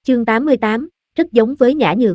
Chương 88, rất giống với Nhã Nhược.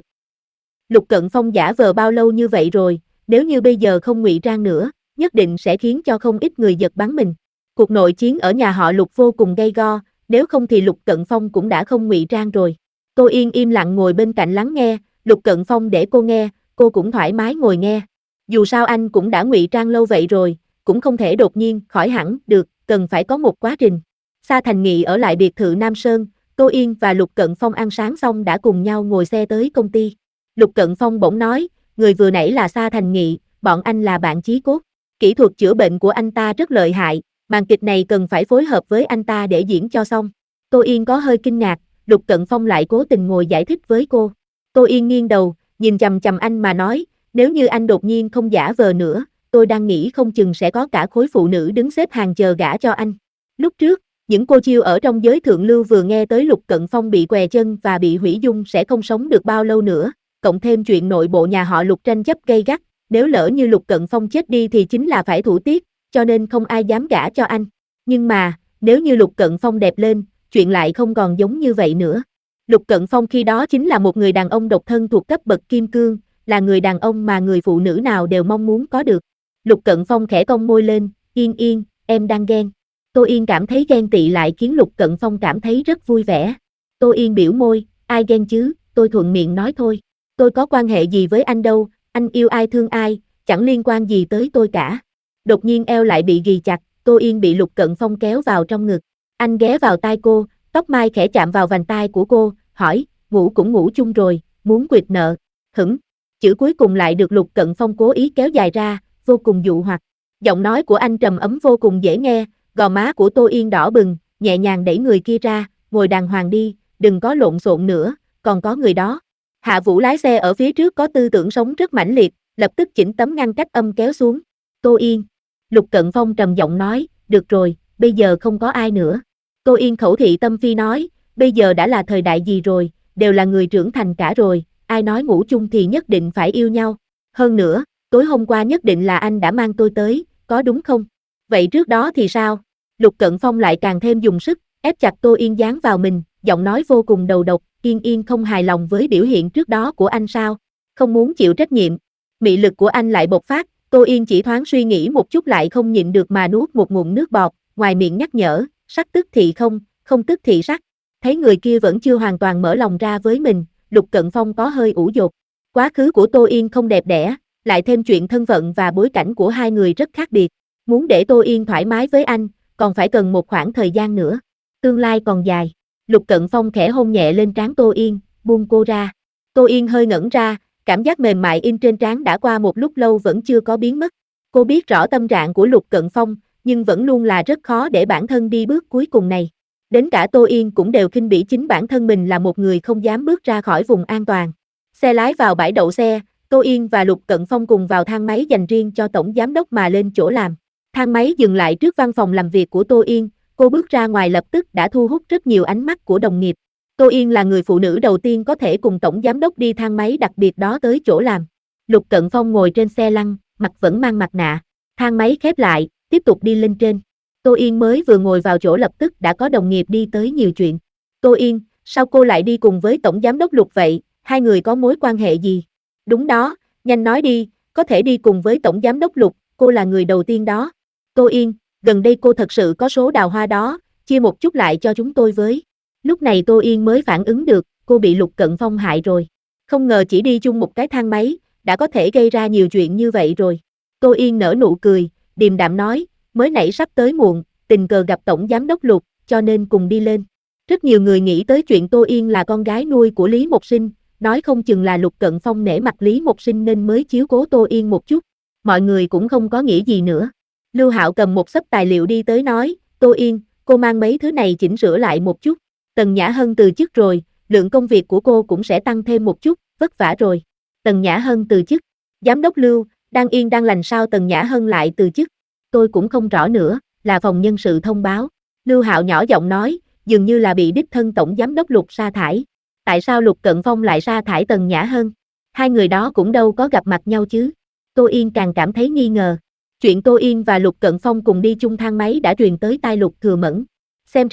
Lục Cận Phong giả vờ bao lâu như vậy rồi, nếu như bây giờ không ngụy trang nữa, nhất định sẽ khiến cho không ít người giật bắn mình. Cuộc nội chiến ở nhà họ Lục vô cùng gay go, nếu không thì Lục Cận Phong cũng đã không ngụy trang rồi. Tô Yên im lặng ngồi bên cạnh lắng nghe, Lục Cận Phong để cô nghe, cô cũng thoải mái ngồi nghe. Dù sao anh cũng đã ngụy trang lâu vậy rồi, cũng không thể đột nhiên khỏi hẳn được, cần phải có một quá trình. Sa Thành Nghị ở lại biệt thự Nam Sơn, Tô Yên và Lục Cận Phong ăn sáng xong đã cùng nhau ngồi xe tới công ty. Lục Cận Phong bỗng nói, người vừa nãy là Sa Thành Nghị, bọn anh là bạn chí cốt. Kỹ thuật chữa bệnh của anh ta rất lợi hại, màn kịch này cần phải phối hợp với anh ta để diễn cho xong. Tô Yên có hơi kinh ngạc, Lục Cận Phong lại cố tình ngồi giải thích với cô. Tô Yên nghiêng đầu, nhìn chằm chằm anh mà nói, nếu như anh đột nhiên không giả vờ nữa, tôi đang nghĩ không chừng sẽ có cả khối phụ nữ đứng xếp hàng chờ gả cho anh. Lúc trước, những cô chiêu ở trong giới thượng lưu vừa nghe tới Lục Cận Phong bị què chân và bị hủy dung sẽ không sống được bao lâu nữa, cộng thêm chuyện nội bộ nhà họ Lục tranh chấp gay gắt, nếu lỡ như Lục Cận Phong chết đi thì chính là phải thủ tiết, cho nên không ai dám gả cho anh. Nhưng mà, nếu như Lục Cận Phong đẹp lên, chuyện lại không còn giống như vậy nữa. Lục Cận Phong khi đó chính là một người đàn ông độc thân thuộc cấp bậc kim cương, là người đàn ông mà người phụ nữ nào đều mong muốn có được. Lục Cận Phong khẽ cong môi lên, Yên Yên, em đang ghen. Tô Yên cảm thấy ghen tị lại khiến Lục Cận Phong cảm thấy rất vui vẻ. Tô Yên biểu môi, ai ghen chứ, tôi thuận miệng nói thôi. Tôi có quan hệ gì với anh đâu, anh yêu ai thương ai, chẳng liên quan gì tới tôi cả. Đột nhiên eo lại bị ghì chặt, Tô Yên bị Lục Cận Phong kéo vào trong ngực. Anh ghé vào tai cô, tóc mai khẽ chạm vào vành tai của cô, hỏi, ngủ cũng ngủ chung rồi, muốn quỵt nợ. Hửng, chữ cuối cùng lại được Lục Cận Phong cố ý kéo dài ra, vô cùng dụ hoặc. Giọng nói của anh trầm ấm vô cùng dễ nghe, gò má của Tô Yên đỏ bừng, nhẹ nhàng đẩy người kia ra, ngồi đàng hoàng đi, đừng có lộn xộn nữa, còn có người đó. Hạ Vũ lái xe ở phía trước có tư tưởng sống rất mãnh liệt, lập tức chỉnh tấm ngăn cách âm kéo xuống. Tô Yên. Lục Cận Phong trầm giọng nói, được rồi, bây giờ không có ai nữa. Tô Yên khẩu thị tâm phi nói, bây giờ đã là thời đại gì rồi, đều là người trưởng thành cả rồi, ai nói ngủ chung thì nhất định phải yêu nhau. Hơn nữa, tối hôm qua nhất định là anh đã mang tôi tới, có đúng không? Vậy trước đó thì sao? Lục Cận Phong lại càng thêm dùng sức, ép chặt Tô Yên dán vào mình, giọng nói vô cùng đầu độc, Yên Yên không hài lòng với biểu hiện trước đó của anh sao? Không muốn chịu trách nhiệm. Mị lực của anh lại bộc phát, Tô Yên chỉ thoáng suy nghĩ một chút lại không nhịn được mà nuốt một ngụm nước bọt, ngoài miệng nhắc nhở, sắc tức thì không, không tức thì sắc. Thấy người kia vẫn chưa hoàn toàn mở lòng ra với mình, Lục Cận Phong có hơi ủ dột. Quá khứ của Tô Yên không đẹp đẽ, lại thêm chuyện thân phận và bối cảnh của hai người rất khác biệt. Muốn để Tô Yên thoải mái với anh, còn phải cần một khoảng thời gian nữa. Tương lai còn dài. Lục Cận Phong khẽ hôn nhẹ lên trán Tô Yên, buông cô ra. Tô Yên hơi ngẩn ra, cảm giác mềm mại in trên trán đã qua một lúc lâu vẫn chưa có biến mất. Cô biết rõ tâm trạng của Lục Cận Phong, nhưng vẫn luôn là rất khó để bản thân đi bước cuối cùng này. Đến cả Tô Yên cũng đều khinh bỉ chính bản thân mình là một người không dám bước ra khỏi vùng an toàn. Xe lái vào bãi đậu xe, Tô Yên và Lục Cận Phong cùng vào thang máy dành riêng cho tổng giám đốc mà lên chỗ làm. Thang máy dừng lại trước văn phòng làm việc của Tô Yên, cô bước ra ngoài lập tức đã thu hút rất nhiều ánh mắt của đồng nghiệp. Tô Yên là người phụ nữ đầu tiên có thể cùng tổng giám đốc đi thang máy đặc biệt đó tới chỗ làm. Lục Cận Phong ngồi trên xe lăn, mặt vẫn mang mặt nạ. Thang máy khép lại, tiếp tục đi lên trên. Tô Yên mới vừa ngồi vào chỗ lập tức đã có đồng nghiệp đi tới nhiều chuyện. Tô Yên, sao cô lại đi cùng với tổng giám đốc Lục vậy, hai người có mối quan hệ gì? Đúng đó, nhanh nói đi, có thể đi cùng với tổng giám đốc Lục, cô là người đầu tiên đó. Tô Yên, gần đây cô thật sự có số đào hoa đó, chia một chút lại cho chúng tôi với. Lúc này Tô Yên mới phản ứng được, cô bị Lục Cận Phong hại rồi. Không ngờ chỉ đi chung một cái thang máy, đã có thể gây ra nhiều chuyện như vậy rồi. Tô Yên nở nụ cười, điềm đạm nói, mới nãy sắp tới muộn, tình cờ gặp tổng giám đốc Lục, cho nên cùng đi lên. Rất nhiều người nghĩ tới chuyện Tô Yên là con gái nuôi của Lý Mộc Sinh, nói không chừng là Lục Cận Phong nể mặt Lý Mộc Sinh nên mới chiếu cố Tô Yên một chút. Mọi người cũng không có nghĩ gì nữa. Lưu Hạo cầm một xấp tài liệu đi tới nói, Tô Yên, cô mang mấy thứ này chỉnh sửa lại một chút. Tần Nhã Hân từ chức rồi, lượng công việc của cô cũng sẽ tăng thêm một chút, vất vả rồi. Tần Nhã Hân từ chức. Giám đốc Lưu, đang yên đang lành sao Tần Nhã Hân lại từ chức? Tôi cũng không rõ nữa, là phòng nhân sự thông báo. Lưu Hạo nhỏ giọng nói, dường như là bị đích thân tổng giám đốc Lục sa thải. Tại sao Lục Cận Phong lại sa thải Tần Nhã Hân? Hai người đó cũng đâu có gặp mặt nhau chứ. Tô Yên càng cảm thấy nghi ngờ. Chuyện Tô Yên và Lục Cận Phong cùng đi chung thang máy đã truyền tới tai Lục Thừa Mẫn. Xem ra,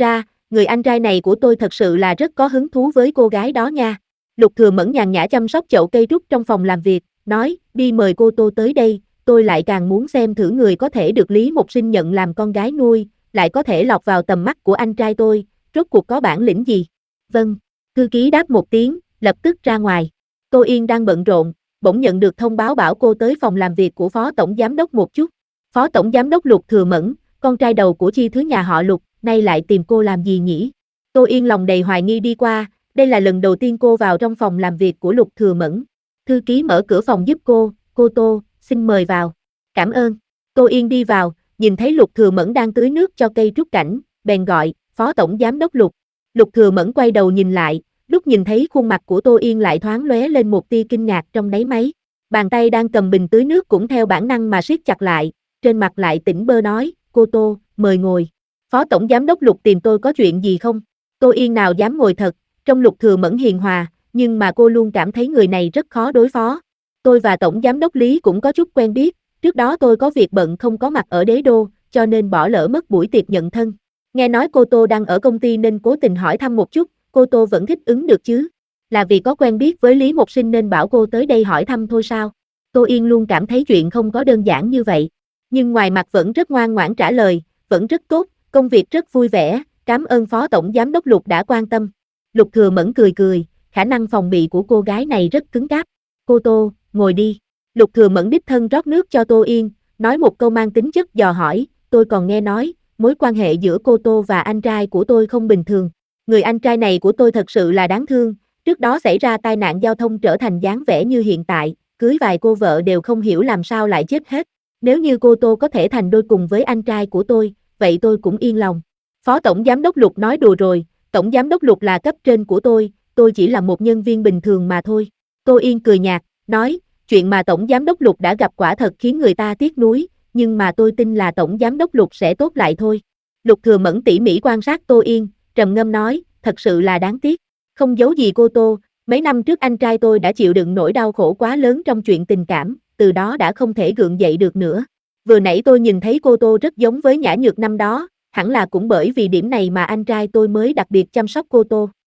người anh trai này của tôi thật sự là rất có hứng thú với cô gái đó nha. Lục Thừa Mẫn nhàn nhã chăm sóc chậu cây trúc trong phòng làm việc, nói, đi mời cô Tô tới đây, tôi lại càng muốn xem thử người có thể được Lý Mộc Sinh nhận làm con gái nuôi, lại có thể lọt vào tầm mắt của anh trai tôi, rốt cuộc có bản lĩnh gì? Vâng, thư ký đáp một tiếng, lập tức ra ngoài. Tô Yên đang bận rộn, bỗng nhận được thông báo bảo cô tới phòng làm việc của Phó Tổng Giám đốc một chút. Phó Tổng Giám đốc Lục Thừa Mẫn, con trai đầu của chi thứ nhà họ Lục, nay lại tìm cô làm gì nhỉ? Tô Yên lòng đầy hoài nghi đi qua, đây là lần đầu tiên cô vào trong phòng làm việc của Lục Thừa Mẫn. Thư ký mở cửa phòng giúp cô Tô, xin mời vào. Cảm ơn. Tô Yên đi vào, nhìn thấy Lục Thừa Mẫn đang tưới nước cho cây trúc cảnh, bèn gọi, Phó Tổng Giám đốc Lục. Lục Thừa Mẫn quay đầu nhìn lại, lúc nhìn thấy khuôn mặt của Tô Yên lại thoáng lóe lên một tia kinh ngạc trong đáy máy. Bàn tay đang cầm bình tưới nước cũng theo bản năng mà siết chặt lại, trên mặt lại tỉnh bơ nói, cô Tô, mời ngồi. Phó Tổng Giám đốc Lục tìm tôi có chuyện gì không? Tô Yên nào dám ngồi thật, trong Lục Thừa Mẫn hiền hòa, nhưng mà cô luôn cảm thấy người này rất khó đối phó. Tôi và Tổng Giám đốc Lý cũng có chút quen biết, trước đó tôi có việc bận không có mặt ở Đế Đô, cho nên bỏ lỡ mất buổi tiệc nhận thân. Nghe nói cô Tô đang ở công ty nên cố tình hỏi thăm một chút, cô Tô vẫn thích ứng được chứ? Là vì có quen biết với Lý Mộc Sinh nên bảo cô tới đây hỏi thăm thôi sao? Tô Yên luôn cảm thấy chuyện không có đơn giản như vậy. Nhưng ngoài mặt vẫn rất ngoan ngoãn trả lời, vẫn rất tốt, công việc rất vui vẻ, cảm ơn Phó Tổng Giám đốc Lục đã quan tâm. Lục Thừa Mẫn cười, khả năng phòng bị của cô gái này rất cứng cáp. Cô Tô, ngồi đi. Lục Thừa Mẫn đích thân rót nước cho Tô Yên, nói một câu mang tính chất dò hỏi, tôi còn nghe nói, mối quan hệ giữa cô Tô và anh trai của tôi không bình thường. Người anh trai này của tôi thật sự là đáng thương, trước đó xảy ra tai nạn giao thông trở thành dáng vẻ như hiện tại, cưới vài cô vợ đều không hiểu làm sao lại chết hết. Nếu như cô Tô có thể thành đôi cùng với anh trai của tôi, vậy tôi cũng yên lòng. Phó Tổng Giám đốc Lục nói đùa rồi, Tổng Giám đốc Lục là cấp trên của tôi chỉ là một nhân viên bình thường mà thôi. Tô Yên cười nhạt, nói, chuyện mà Tổng Giám đốc Lục đã gặp quả thật khiến người ta tiếc nuối, nhưng mà tôi tin là Tổng Giám đốc Lục sẽ tốt lại thôi. Lục Thừa Mẫn tỉ mỉ quan sát Tô Yên, trầm ngâm nói, thật sự là đáng tiếc. Không giấu gì cô Tô, mấy năm trước anh trai tôi đã chịu đựng nỗi đau khổ quá lớn trong chuyện tình cảm, từ đó đã không thể gượng dậy được nữa. Vừa nãy tôi nhìn thấy cô Tô rất giống với Nhã Nhược năm đó, hẳn là cũng bởi vì điểm này mà anh trai tôi mới đặc biệt chăm sóc cô Tô.